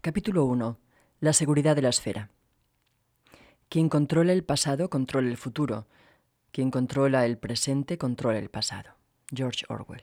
Capítulo 1. La seguridad de la esfera. Quien controla el pasado, controla el futuro. Quien controla el presente, controla el pasado. George Orwell.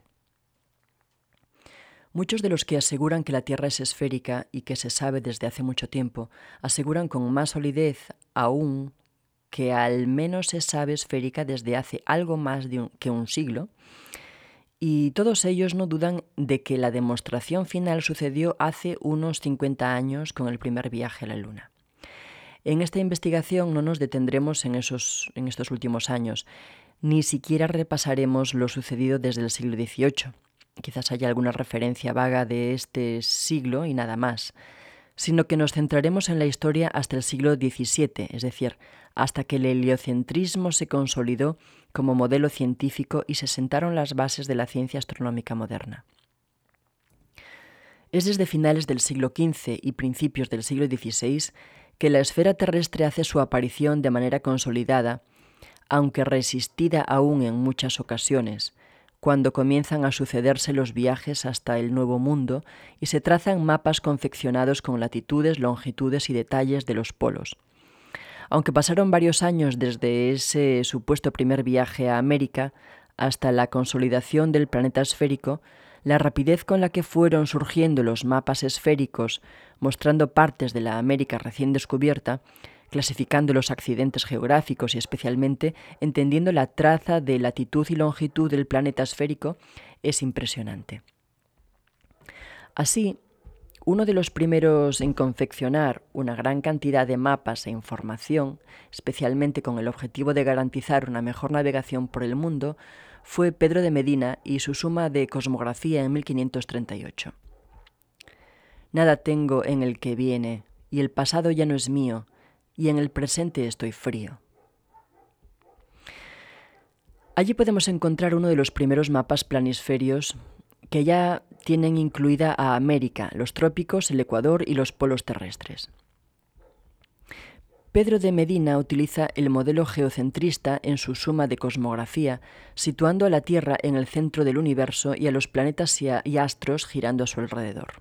Muchos de los que aseguran que la Tierra es esférica y que se sabe desde hace mucho tiempo, aseguran con más solidez aún que al menos se sabe esférica desde hace algo más que un siglo, y todos ellos no dudan de que la demostración final sucedió hace unos 50 años con el primer viaje a la Luna. En esta investigación no nos detendremos en estos últimos años, ni siquiera repasaremos lo sucedido desde el siglo XVIII. Quizás haya alguna referencia vaga de este siglo y nada más, sino que nos centraremos en la historia hasta el siglo XVII, es decir, hasta que el heliocentrismo se consolidó como modelo científico y se sentaron las bases de la ciencia astronómica moderna. Es desde finales del siglo XV y principios del siglo XVI que la esfera terrestre hace su aparición de manera consolidada, aunque resistida aún en muchas ocasiones, cuando comienzan a sucederse los viajes hasta el Nuevo Mundo y se trazan mapas confeccionados con latitudes, longitudes y detalles de los polos. Aunque pasaron varios años desde ese supuesto primer viaje a América hasta la consolidación del planeta esférico, la rapidez con la que fueron surgiendo los mapas esféricos, mostrando partes de la América recién descubierta, clasificando los accidentes geográficos y especialmente entendiendo la traza de latitud y longitud del planeta esférico, es impresionante. Así, uno de los primeros en confeccionar una gran cantidad de mapas e información, especialmente con el objetivo de garantizar una mejor navegación por el mundo, fue Pedro de Medina y su Suma de Cosmografía en 1538. Nada tengo en el que viene, y el pasado ya no es mío, y en el presente estoy frío. Allí podemos encontrar uno de los primeros mapas planisferios que ya tienen incluida a América, los trópicos, el Ecuador y los polos terrestres. Pedro de Medina utiliza el modelo geocentrista en su Suma de Cosmografía, situando a la Tierra en el centro del universo y a los planetas y astros girando a su alrededor.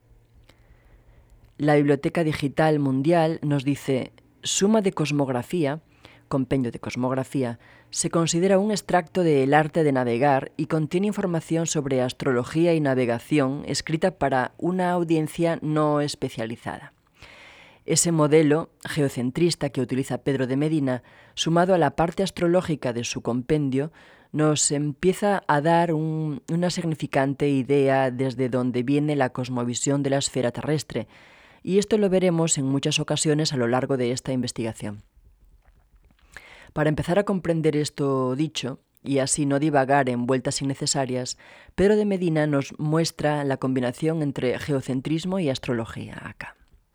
La Biblioteca Digital Mundial nos dice: Suma de Cosmografía, compendio de cosmografía, se considera un extracto del arte de navegar y contiene información sobre astrología y navegación escrita para una audiencia no especializada. Ese modelo geocentrista que utiliza Pedro de Medina, sumado a la parte astrológica de su compendio, nos empieza a dar una significante idea desde donde viene la cosmovisión de la esfera terrestre, y esto lo veremos en muchas ocasiones a lo largo de esta investigación. Para empezar a comprender esto dicho, y así no divagar en vueltas innecesarias, Pedro de Medina nos muestra la combinación entre geocentrismo y astrología acá.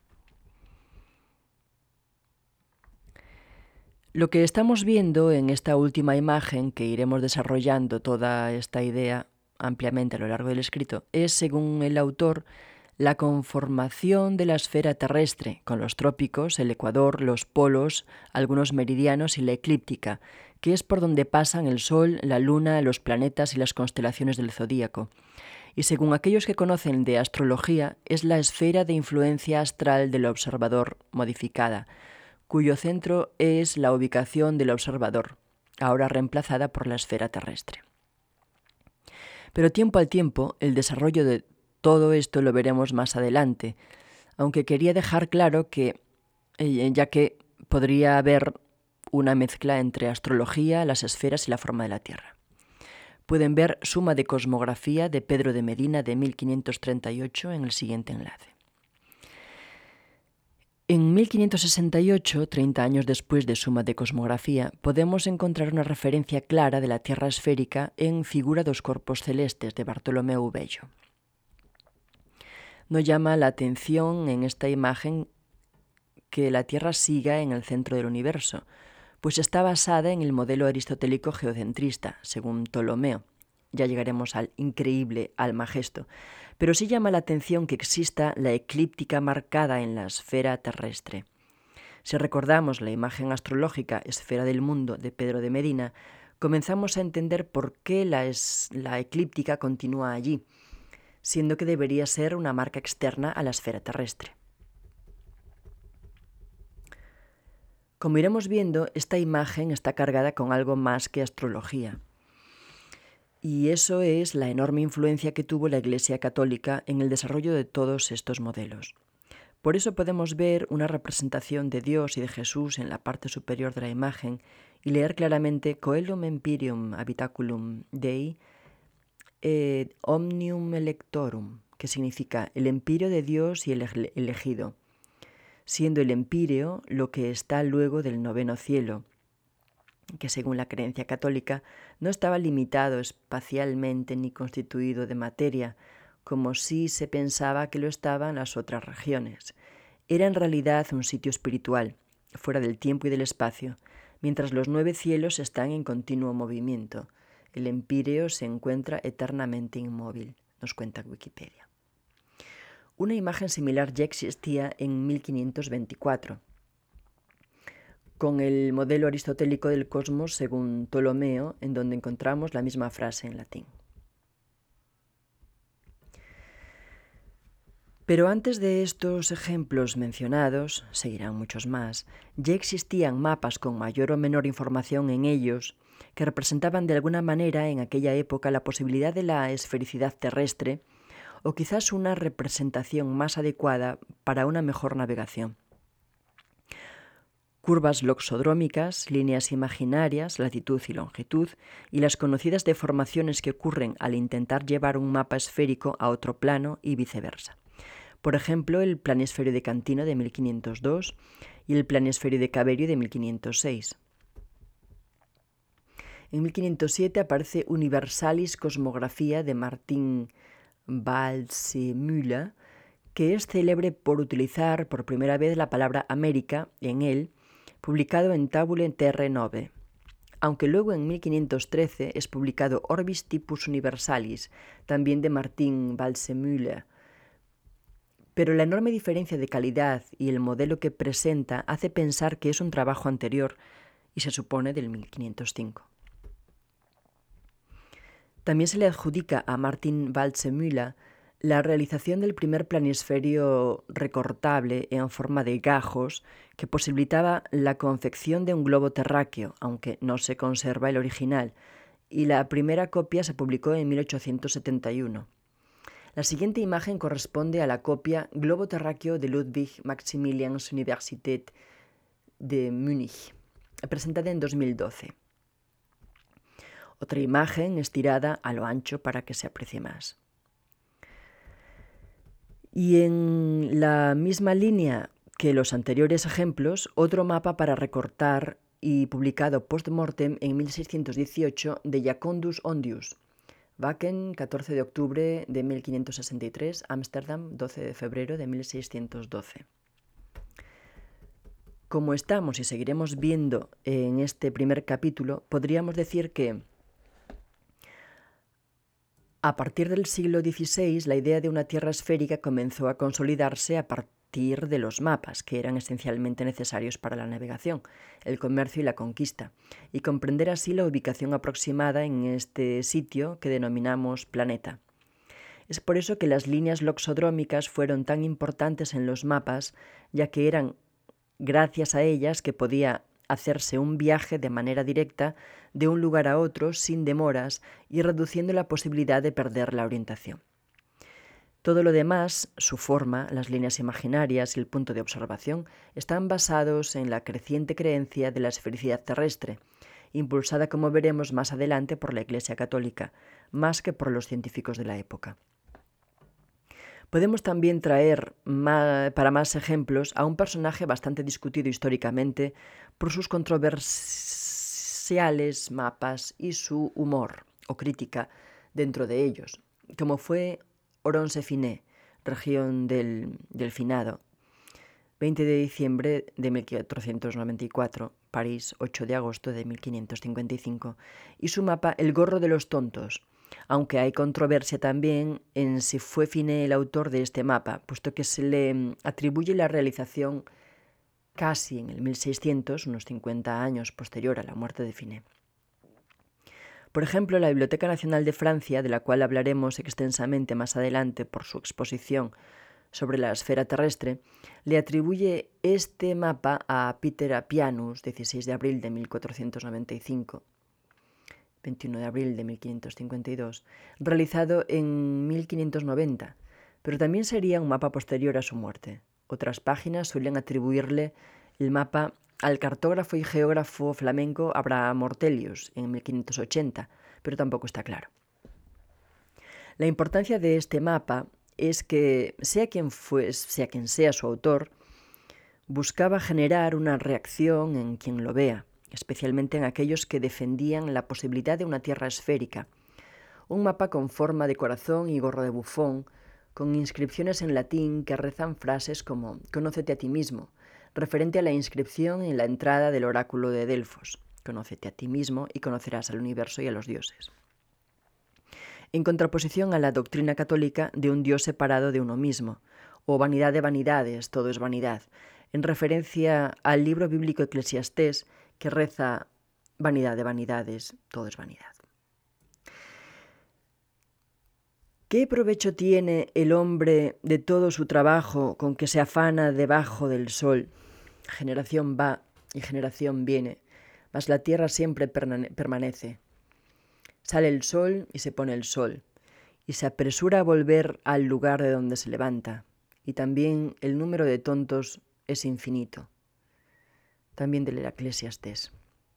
Lo que estamos viendo en esta última imagen, que iremos desarrollando toda esta idea ampliamente a lo largo del escrito, es, según el autor, la conformación de la esfera terrestre, con los trópicos, el ecuador, los polos, algunos meridianos y la eclíptica, que es por donde pasan el Sol, la Luna, los planetas y las constelaciones del zodíaco. Y según aquellos que conocen de astrología, es la esfera de influencia astral del observador modificada, cuyo centro es la ubicación del observador, ahora reemplazada por la esfera terrestre. Pero tiempo al tiempo, el desarrollo de todo esto lo veremos más adelante, aunque quería dejar claro que, ya que podría haber una mezcla entre astrología, las esferas y la forma de la Tierra. Pueden ver Suma de Cosmografía de Pedro de Medina de 1538 en el siguiente enlace. En 1568, 30 años después de Suma de Cosmografía, podemos encontrar una referencia clara de la Tierra esférica en Figura dos Corpos Celestes de Bartolomeu Bello. Nos llama la atención en esta imagen que la Tierra siga en el centro del universo, pues está basada en el modelo aristotélico geocentrista, según Ptolomeo. Ya llegaremos al increíble Almagesto, pero sí llama la atención que exista la eclíptica marcada en la esfera terrestre. Si recordamos la imagen astrológica Esfera del Mundo de Pedro de Medina, comenzamos a entender por qué la eclíptica continúa allí, siendo que debería ser una marca externa a la esfera terrestre. Como iremos viendo, esta imagen está cargada con algo más que astrología. Y eso es la enorme influencia que tuvo la Iglesia Católica en el desarrollo de todos estos modelos. Por eso podemos ver una representación de Dios y de Jesús en la parte superior de la imagen y leer claramente Coelum Empyreum Habitaculum Dei Omnium Electorum, que significa el empíreo de Dios y el elegido, siendo el empíreo lo que está luego del noveno cielo, que según la creencia católica no estaba limitado espacialmente ni constituido de materia, como si se pensaba que lo estaban las otras regiones. Era en realidad un sitio espiritual, fuera del tiempo y del espacio, mientras los 9 cielos están en continuo movimiento. El empíreo se encuentra eternamente inmóvil, nos cuenta Wikipedia. Una imagen similar ya existía en 1524, con el modelo aristotélico del cosmos según Ptolomeo, en donde encontramos la misma frase en latín. Pero antes de estos ejemplos mencionados, seguirán muchos más, ya existían mapas con mayor o menor información en ellos que representaban de alguna manera en aquella época la posibilidad de la esfericidad terrestre o quizás una representación más adecuada para una mejor navegación. Curvas loxodrómicas, líneas imaginarias, latitud y longitud, y las conocidas deformaciones que ocurren al intentar llevar un mapa esférico a otro plano y viceversa. Por ejemplo, el planisferio de Cantino de 1502 y el planisferio de Caverio de 1506. En 1507 aparece Universalis Cosmographia de Martin Waldseemüller, que es célebre por utilizar por primera vez la palabra América en él, publicado en Tabulae Terrae Nove, aunque luego en 1513 es publicado Orbis Typus Universalis, también de Martin Waldseemüller. Pero la enorme diferencia de calidad y el modelo que presenta hace pensar que es un trabajo anterior y se supone del 1505. También se le adjudica a Martin Waldseemüller la realización del primer planisferio recortable en forma de gajos que posibilitaba la confección de un globo terráqueo, aunque no se conserva el original, y la primera copia se publicó en 1871. La siguiente imagen corresponde a la copia Globo terráqueo de Ludwig Maximilians Universität de Múnich, presentada en 2012. Otra imagen estirada a lo ancho para que se aprecie más. Y en la misma línea que los anteriores ejemplos, otro mapa para recortar y publicado post-mortem en 1618 de Jacondus Ondius, Wacken, 14 de octubre de 1563, Ámsterdam, 12 de febrero de 1612. Como estamos y seguiremos viendo en este primer capítulo, podríamos decir que a partir del siglo XVI, la idea de una Tierra esférica comenzó a consolidarse a partir de los mapas, que eran esencialmente necesarios para la navegación, el comercio y la conquista, y comprender así la ubicación aproximada en este sitio que denominamos planeta. Es por eso que las líneas loxodrómicas fueron tan importantes en los mapas, ya que eran gracias a ellas que podía hacerse un viaje de manera directa de un lugar a otro sin demoras y reduciendo la posibilidad de perder la orientación. Todo lo demás, su forma, las líneas imaginarias y el punto de observación, están basados en la creciente creencia de la esfericidad terrestre, impulsada, como veremos más adelante, por la Iglesia Católica, más que por los científicos de la época. Podemos también traer para más ejemplos a un personaje bastante discutido históricamente por sus controversiales mapas y su humor o crítica dentro de ellos, como fue Oronce Finet, región del Finado, 20 de diciembre de 1494, París, 8 de agosto de 1555, y su mapa El gorro de los tontos, aunque hay controversia también en si fue Finet el autor de este mapa, puesto que se le atribuye la realización casi en el 1600, unos 50 años posterior a la muerte de Finet. Por ejemplo, la Biblioteca Nacional de Francia, de la cual hablaremos extensamente más adelante por su exposición sobre la esfera terrestre, le atribuye este mapa a Peter Apianus, 16 de abril de 1495, 21 de abril de 1552, realizado en 1590, pero también sería un mapa posterior a su muerte. Otras páginas suelen atribuirle el mapa al cartógrafo y geógrafo flamenco Abraham Ortelius en 1580, pero tampoco está claro. La importancia de este mapa es que, sea quien sea su autor, buscaba generar una reacción en quien lo vea, especialmente en aquellos que defendían la posibilidad de una Tierra esférica. Un mapa con forma de corazón y gorro de bufón, con inscripciones en latín que rezan frases como «Conócete a ti mismo», referente a la inscripción en la entrada del oráculo de Delfos. «Conócete a ti mismo y conocerás al universo y a los dioses». En contraposición a la doctrina católica de un Dios separado de uno mismo, o vanidad de vanidades, todo es vanidad, en referencia al libro bíblico Eclesiastés, que reza vanidad de vanidades, todo es vanidad. ¿Qué provecho tiene el hombre de todo su trabajo con que se afana debajo del sol? Generación va y generación viene, mas la tierra siempre permanece. Sale el sol y se pone el sol, y se apresura a volver al lugar de donde se levanta, y también el número de tontos es infinito. También del Eclesiastés.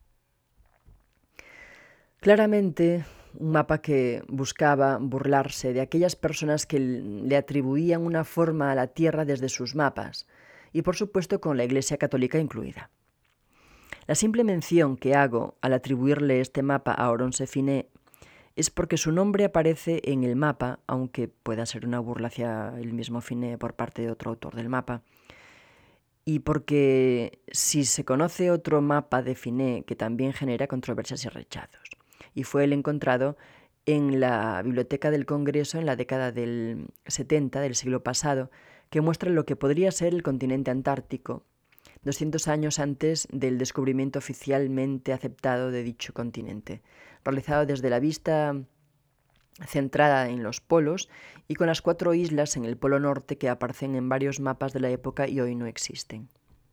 Claramente, un mapa que buscaba burlarse de aquellas personas que le atribuían una forma a la Tierra desde sus mapas, y por supuesto con la Iglesia Católica incluida. La simple mención que hago al atribuirle este mapa a Oronce Finet es porque su nombre aparece en el mapa, aunque pueda ser una burla hacia el mismo Finet por parte de otro autor del mapa, y porque si se conoce otro mapa de Finet que también genera controversias y rechazos. Y fue el encontrado en la Biblioteca del Congreso en la década del 70 del siglo pasado, que muestra lo que podría ser el continente antártico, 200 años antes del descubrimiento oficialmente aceptado de dicho continente, realizado desde la vista centrada en los polos y con las 4 islas en el polo norte que aparecen en varios mapas de la época y hoy no existen.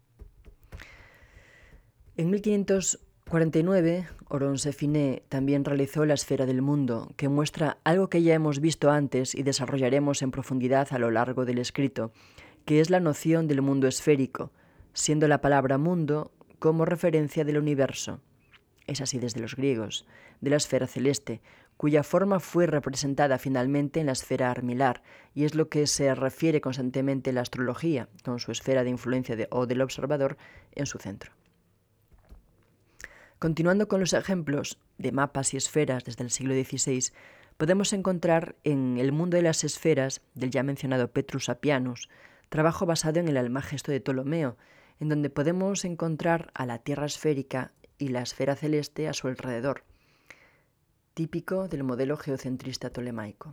En 1549, Oronce Finet también realizó la esfera del mundo, que muestra algo que ya hemos visto antes y desarrollaremos en profundidad a lo largo del escrito, que es la noción del mundo esférico, siendo la palabra mundo como referencia del universo. Es así desde los griegos, de la esfera celeste, cuya forma fue representada finalmente en la esfera armilar, y es lo que se refiere constantemente la astrología, con su esfera de influencia o del observador en su centro. Continuando con los ejemplos de mapas y esferas desde el siglo XVI, podemos encontrar en El mundo de las esferas, del ya mencionado Petrus Apianus, trabajo basado en el Almagesto de Ptolomeo, en donde podemos encontrar a la Tierra esférica y la esfera celeste a su alrededor, típico del modelo geocentrista tolemaico.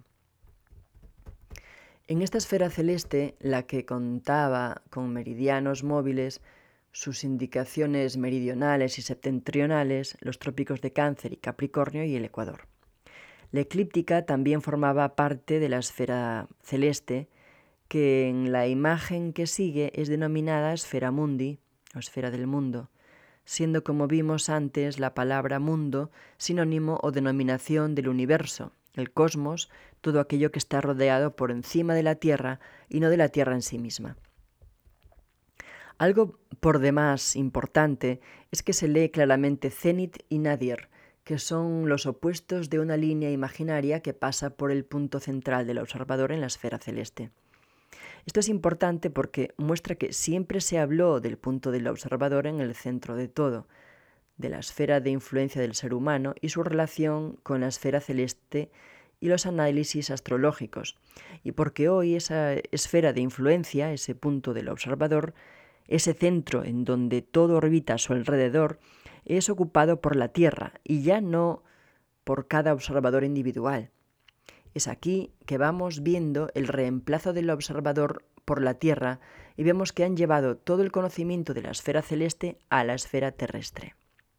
En esta esfera celeste, la que contaba con meridianos móviles, sus indicaciones meridionales y septentrionales, los trópicos de Cáncer y Capricornio y el Ecuador. La eclíptica también formaba parte de la esfera celeste, que en la imagen que sigue es denominada esfera mundi, o esfera del mundo, siendo, como vimos antes, la palabra mundo sinónimo o denominación del universo, el cosmos, todo aquello que está rodeado por encima de la Tierra y no de la Tierra en sí misma. Algo por demás importante es que se lee claramente cenit y nadir, que son los opuestos de una línea imaginaria que pasa por el punto central del observador en la esfera celeste. Esto es importante porque muestra que siempre se habló del punto del observador en el centro de todo, de la esfera de influencia del ser humano y su relación con la esfera celeste y los análisis astrológicos, y porque hoy esa esfera de influencia, ese punto del observador, ese centro en donde todo orbita a su alrededor, es ocupado por la Tierra y ya no por cada observador individual. Es aquí que vamos viendo el reemplazo del observador por la Tierra y vemos que han llevado todo el conocimiento de la esfera celeste a la esfera terrestre.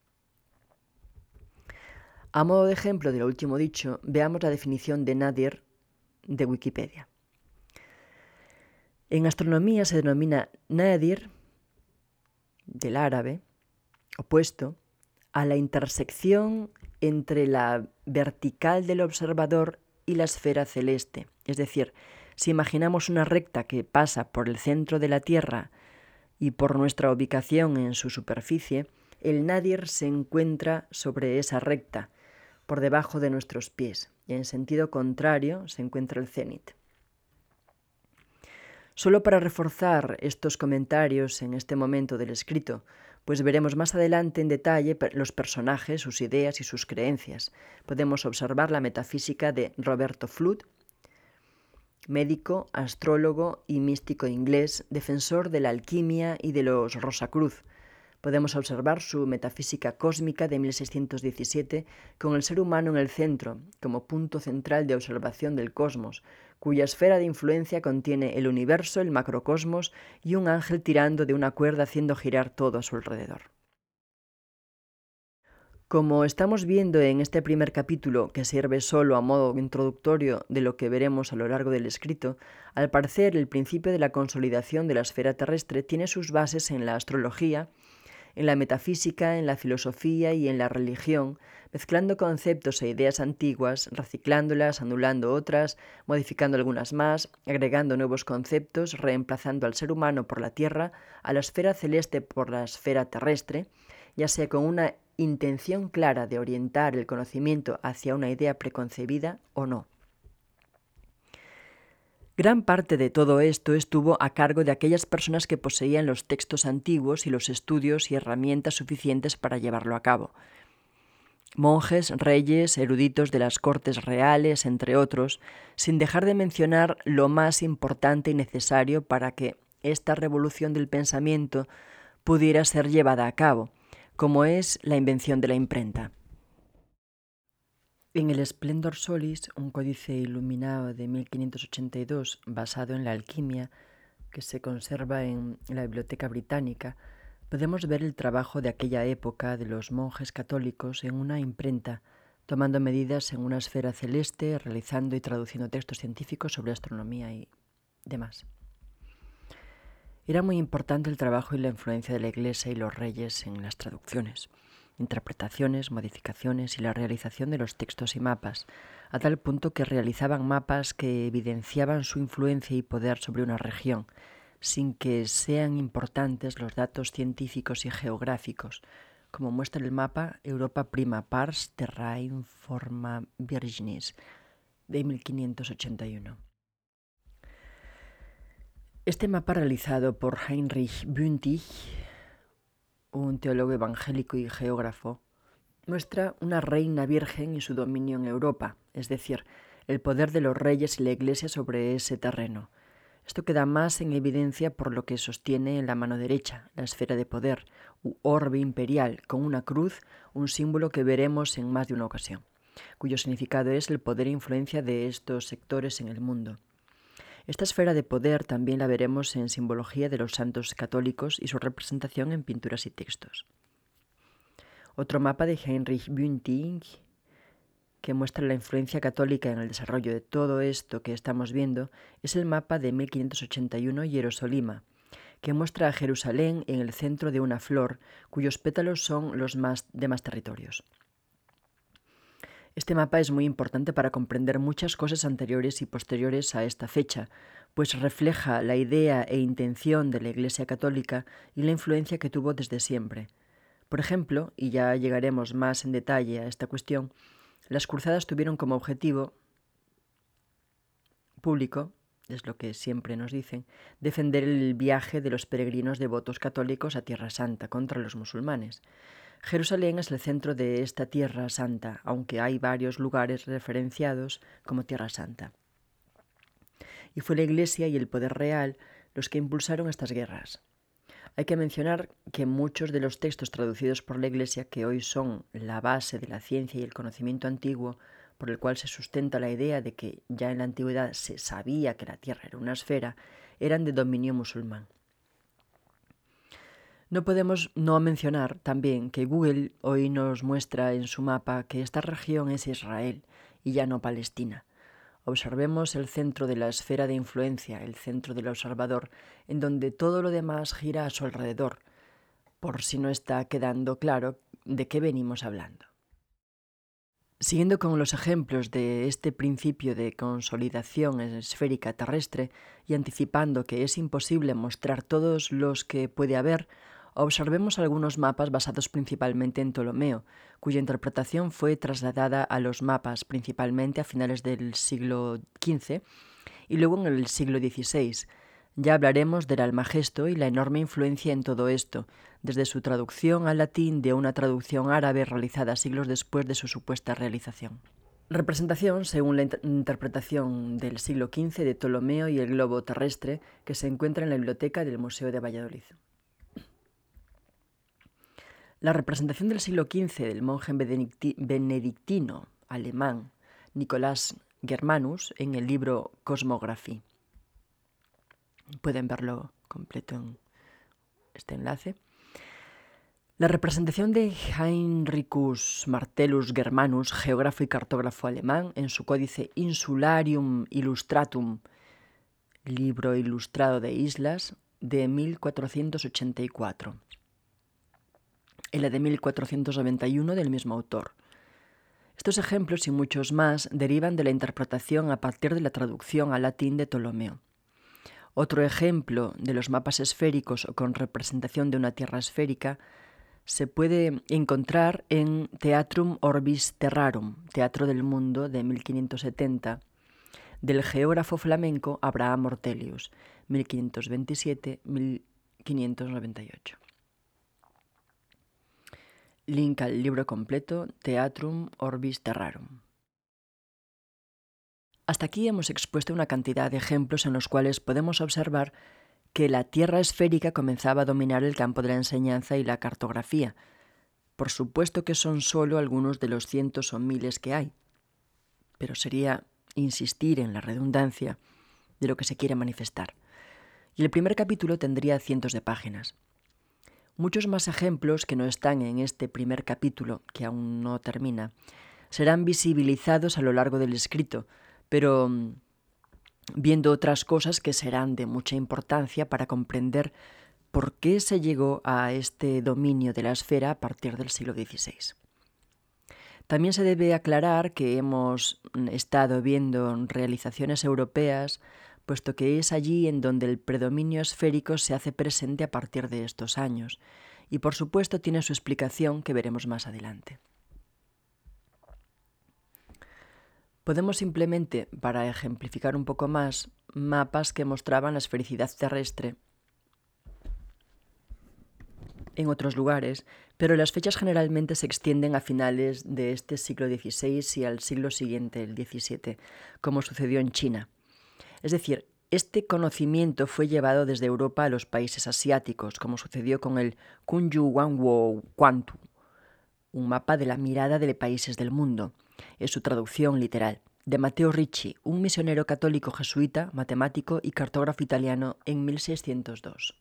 A modo de ejemplo de lo último dicho, veamos la definición de nadir de Wikipedia. En astronomía se denomina nadir, del árabe, opuesto a la intersección entre la vertical del observador y la esfera celeste. Es decir, si imaginamos una recta que pasa por el centro de la Tierra y por nuestra ubicación en su superficie, el nadir se encuentra sobre esa recta, por debajo de nuestros pies, y en sentido contrario se encuentra el cénit. Solo para reforzar estos comentarios en este momento del escrito, pues veremos más adelante en detalle los personajes, sus ideas y sus creencias. Podemos observar la metafísica de Roberto Flood, médico, astrólogo y místico inglés, defensor de la alquimia y de los Rosacruz. Podemos observar su metafísica cósmica de 1617 con el ser humano en el centro, como punto central de observación del cosmos, cuya esfera de influencia contiene el universo, el macrocosmos y un ángel tirando de una cuerda haciendo girar todo a su alrededor. Como estamos viendo en este primer capítulo, que sirve solo a modo introductorio de lo que veremos a lo largo del escrito, al parecer el principio de la consolidación de la esfera terrestre tiene sus bases en la astrología, en la metafísica, en la filosofía y en la religión, mezclando conceptos e ideas antiguas, reciclándolas, anulando otras, modificando algunas más, agregando nuevos conceptos, reemplazando al ser humano por la Tierra, a la esfera celeste por la esfera terrestre, ya sea con una intención clara de orientar el conocimiento hacia una idea preconcebida o no. Gran parte de todo esto estuvo a cargo de aquellas personas que poseían los textos antiguos y los estudios y herramientas suficientes para llevarlo a cabo. Monjes, reyes, eruditos de las cortes reales, entre otros, sin dejar de mencionar lo más importante y necesario para que esta revolución del pensamiento pudiera ser llevada a cabo, como es la invención de la imprenta. En el Splendor Solis, un códice iluminado de 1582 basado en la alquimia que se conserva en la Biblioteca Británica, podemos ver el trabajo de aquella época de los monjes católicos en una imprenta, tomando medidas en una esfera celeste, realizando y traduciendo textos científicos sobre astronomía y demás. Era muy importante el trabajo y la influencia de la Iglesia y los reyes en las traducciones, interpretaciones, modificaciones y la realización de los textos y mapas, a tal punto que realizaban mapas que evidenciaban su influencia y poder sobre una región, sin que sean importantes los datos científicos y geográficos, como muestra el mapa Europa Prima Pars Terrae Forma Virginis de 1581. Este mapa realizado por Heinrich Bündig, un teólogo evangélico y geógrafo, muestra una reina virgen y su dominio en Europa, es decir, el poder de los reyes y la Iglesia sobre ese terreno. Esto queda más en evidencia por lo que sostiene en la mano derecha, la esfera de poder, u orbe imperial, con una cruz, un símbolo que veremos en más de una ocasión, cuyo significado es el poder e influencia de estos sectores en el mundo. Esta esfera de poder también la veremos en simbología de los santos católicos y su representación en pinturas y textos. Otro mapa de Heinrich Bündig, que muestra la influencia católica en el desarrollo de todo esto que estamos viendo, es el mapa de 1581 Jerusalima, que muestra a Jerusalén en el centro de una flor, cuyos pétalos son los demás territorios. Este mapa es muy importante para comprender muchas cosas anteriores y posteriores a esta fecha, pues refleja la idea e intención de la Iglesia Católica y la influencia que tuvo desde siempre. Por ejemplo, y ya llegaremos más en detalle a esta cuestión, las cruzadas tuvieron como objetivo público, es lo que siempre nos dicen, defender el viaje de los peregrinos devotos católicos a Tierra Santa contra los musulmanes. Jerusalén es el centro de esta Tierra Santa, aunque hay varios lugares referenciados como Tierra Santa. Y fue la Iglesia y el poder real los que impulsaron estas guerras. Hay que mencionar que muchos de los textos traducidos por la Iglesia, que hoy son la base de la ciencia y el conocimiento antiguo, por el cual se sustenta la idea de que ya en la antigüedad se sabía que la Tierra era una esfera, eran de dominio musulmán. No podemos no mencionar también que Google hoy nos muestra en su mapa que esta región es Israel y ya no Palestina. Observemos el centro de la esfera de influencia, el centro del observador, en donde todo lo demás gira a su alrededor, por si no está quedando claro de qué venimos hablando. Siguiendo con los ejemplos de este principio de consolidación esférica terrestre y anticipando que es imposible mostrar todos los que puede haber, observemos algunos mapas basados principalmente en Ptolomeo, cuya interpretación fue trasladada a los mapas principalmente a finales del siglo XV y luego en el siglo XVI. Ya hablaremos del Almagesto y la enorme influencia en todo esto, desde su traducción al latín de una traducción árabe realizada siglos después de su supuesta realización. Representación según la interpretación del siglo XV de Ptolomeo y el globo terrestre que se encuentra en la biblioteca del Museo de Valladolid. La representación del siglo XV del monje benedictino alemán Nicolás Germanus en el libro Cosmographie. Pueden verlo completo en este enlace. La representación de Heinricus Martellus Germanus, geógrafo y cartógrafo alemán, en su códice Insularium Illustratum, libro ilustrado de islas, de 1484. En la de 1491 del mismo autor. Estos ejemplos y muchos más derivan de la interpretación a partir de la traducción al latín de Ptolomeo. Otro ejemplo de los mapas esféricos o con representación de una tierra esférica se puede encontrar en Theatrum Orbis Terrarum, Teatro del Mundo de 1570, del geógrafo flamenco Abraham Ortelius, 1527-1598. Link al libro completo Theatrum Orbis Terrarum. Hasta aquí hemos expuesto una cantidad de ejemplos en los cuales podemos observar que la Tierra esférica comenzaba a dominar el campo de la enseñanza y la cartografía. Por supuesto que son solo algunos de los cientos o miles que hay, pero sería insistir en la redundancia de lo que se quiere manifestar. Y el primer capítulo tendría cientos de páginas. Muchos más ejemplos que no están en este primer capítulo, que aún no termina, serán visibilizados a lo largo del escrito, pero viendo otras cosas que serán de mucha importancia para comprender por qué se llegó a este dominio de la esfera a partir del siglo XVI. También se debe aclarar que hemos estado viendo realizaciones europeas, puesto que es allí en donde el predominio esférico se hace presente a partir de estos años, y por supuesto tiene su explicación que veremos más adelante. Podemos simplemente, para ejemplificar un poco más, mapas que mostraban la esfericidad terrestre en otros lugares, pero las fechas generalmente se extienden a finales de este siglo XVI y al siglo siguiente, el XVII, como sucedió en China. Es decir, este conocimiento fue llevado desde Europa a los países asiáticos, como sucedió con el Kunju Wanwo Quantu, un mapa de la mirada de países del mundo. Es su traducción literal, de Matteo Ricci, un misionero católico jesuita, matemático y cartógrafo italiano en 1602.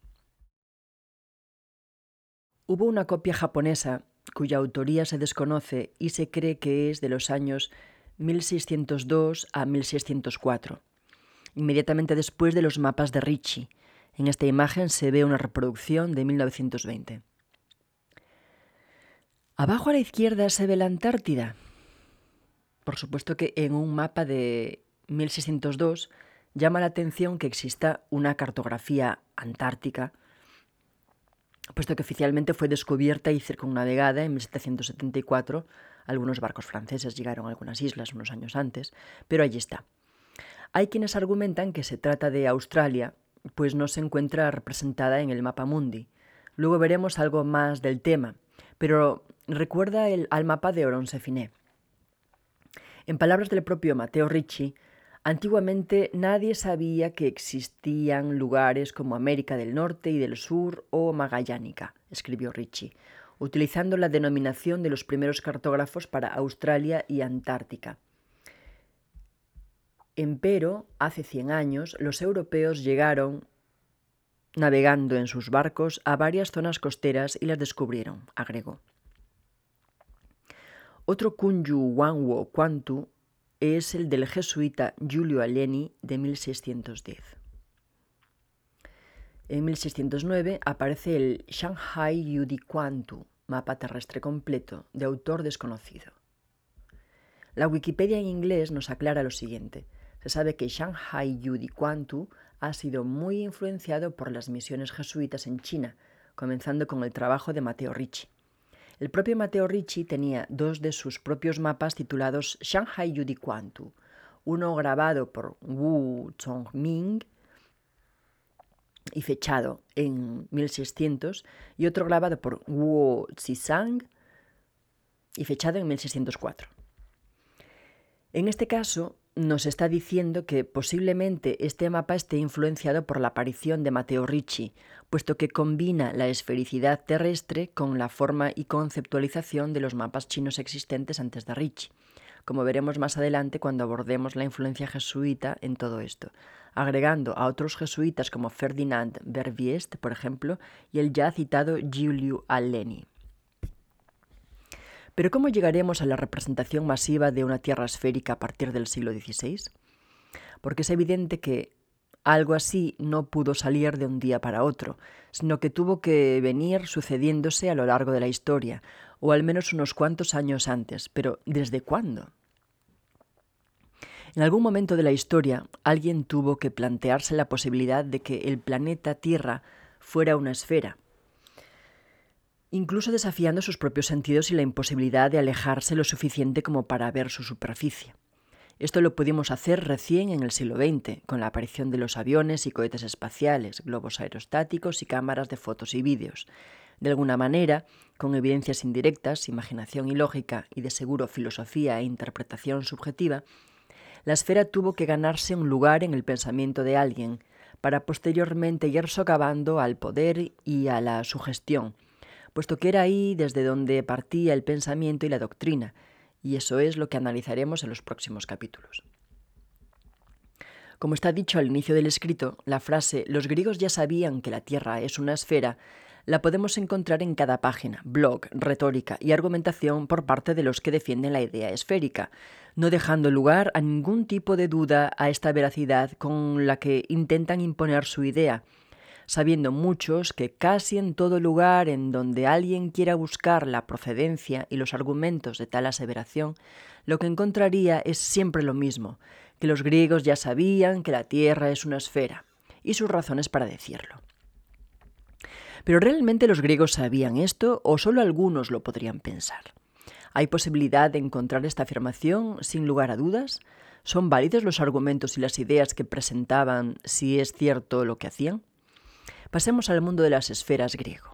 Hubo una copia japonesa cuya autoría se desconoce y se cree que es de los años 1602 a 1604, inmediatamente después de los mapas de Ricci. En esta imagen se ve una reproducción de 1920. Abajo a la izquierda se ve la Antártida. Por supuesto que en un mapa de 1602 llama la atención que exista una cartografía antártica, puesto que oficialmente fue descubierta y circunnavegada en 1774. Algunos barcos franceses llegaron a algunas islas unos años antes, pero allí está. Hay quienes argumentan que se trata de Australia, pues no se encuentra representada en el mapa mundi. Luego veremos algo más del tema, pero recuerda al mapa de Oron-Sefine. En palabras del propio Matteo Ricci, antiguamente nadie sabía que existían lugares como América del Norte y del Sur o Magallánica, escribió Ricci, utilizando la denominación de los primeros cartógrafos para Australia y Antártica. Empero, hace 100 años, los europeos llegaron navegando en sus barcos a varias zonas costeras y las descubrieron, agregó. Otro Kunju Wanwo Quantu es el del jesuita Giulio Alleni de 1610. En 1609 aparece el Shanghai Yudiquantu, mapa terrestre completo, de autor desconocido. La Wikipedia en inglés nos aclara lo siguiente. Se sabe que Shanghai Yudiquantu ha sido muy influenciado por las misiones jesuitas en China, comenzando con el trabajo de Matteo Ricci. El propio Matteo Ricci tenía dos de sus propios mapas titulados Shanghai Yudiquantu, uno grabado por Wu Zhongming y fechado en 1600 y otro grabado por Wu Zizang y fechado en 1604. En este caso, nos está diciendo que posiblemente este mapa esté influenciado por la aparición de Matteo Ricci, puesto que combina la esfericidad terrestre con la forma y conceptualización de los mapas chinos existentes antes de Ricci, como veremos más adelante cuando abordemos la influencia jesuita en todo esto, agregando a otros jesuitas como Ferdinand Verbiest, por ejemplo, y el ya citado Giulio Alleni. Pero ¿cómo llegaremos a la representación masiva de una Tierra esférica a partir del siglo XVI? Porque es evidente que algo así no pudo salir de un día para otro, sino que tuvo que venir sucediéndose a lo largo de la historia, o al menos unos cuantos años antes. Pero ¿desde cuándo? En algún momento de la historia, alguien tuvo que plantearse la posibilidad de que el planeta Tierra fuera una esfera, incluso desafiando sus propios sentidos y la imposibilidad de alejarse lo suficiente como para ver su superficie. Esto lo pudimos hacer recién en el siglo XX, con la aparición de los aviones y cohetes espaciales, globos aerostáticos y cámaras de fotos y vídeos. De alguna manera, con evidencias indirectas, imaginación y lógica, y de seguro filosofía e interpretación subjetiva, la esfera tuvo que ganarse un lugar en el pensamiento de alguien, para posteriormente ir socavando al poder y a la sugestión, puesto que era ahí desde donde partía el pensamiento y la doctrina, y eso es lo que analizaremos en los próximos capítulos. Como está dicho al inicio del escrito, la frase «los griegos ya sabían que la Tierra es una esfera» la podemos encontrar en cada página, blog, retórica y argumentación por parte de los que defienden la idea esférica, no dejando lugar a ningún tipo de duda a esta veracidad con la que intentan imponer su idea, sabiendo muchos que casi en todo lugar en donde alguien quiera buscar la procedencia y los argumentos de tal aseveración, lo que encontraría es siempre lo mismo, que los griegos ya sabían que la Tierra es una esfera, y sus razones para decirlo. ¿Pero realmente los griegos sabían esto o solo algunos lo podrían pensar? ¿Hay posibilidad de encontrar esta afirmación sin lugar a dudas? ¿Son válidos los argumentos y las ideas que presentaban si es cierto lo que hacían? Pasemos al mundo de las esferas griego.